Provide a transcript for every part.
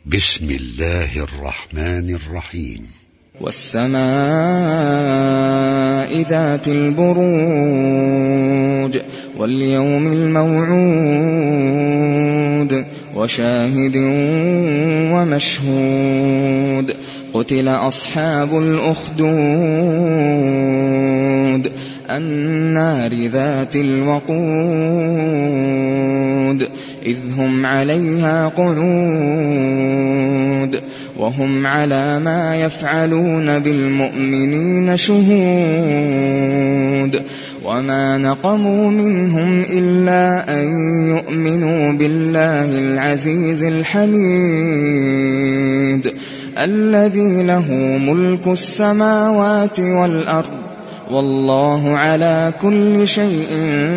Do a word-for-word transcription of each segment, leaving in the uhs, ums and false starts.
بسم الله الرحمن الرحيم. والسماء ذات البروج واليوم الموعود وشاهد ومشهود قتل أصحاب الأخدود النار ذات الوقود إذ هم عليها قعود وهم على ما يفعلون بالمؤمنين شهود وما نقموا منهم إلا أن يؤمنوا بالله العزيز الحميد الذي له ملك السماوات والأرض والله على كل شيء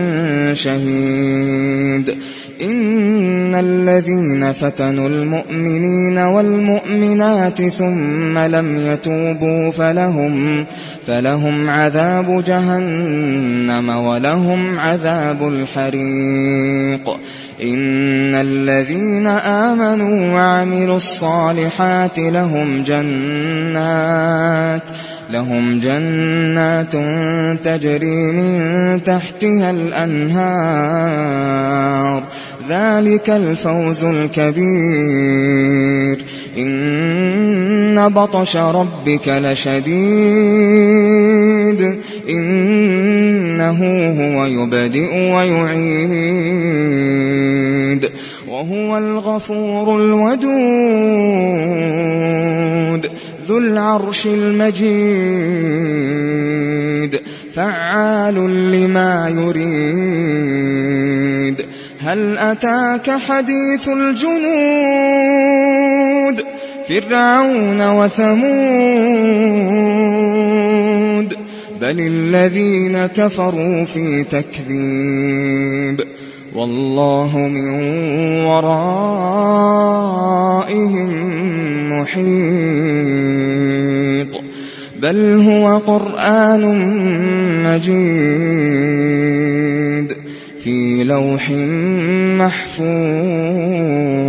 شهيد. إن الذين فتنوا المؤمنين والمؤمنات ثم لم يتوبوا فلهم, فلهم عذاب جهنم ولهم عذاب الحريق. إن الذين آمنوا وعملوا الصالحات لهم جنات لهم جنات تجري من تحتها الأنهار ذلك الفوز الكبير. إن بطش ربك لشديد إنه هو يبدئ ويعيد وهو الغفور الودود ذو العرش المجيد فعال لما يريد. هل أتاك حديث الجنود فرعون وثمود بل الذين كفروا في تكذيب والله من ورائهم محيط بل هو قرآن مجيد في لوح محفوظ.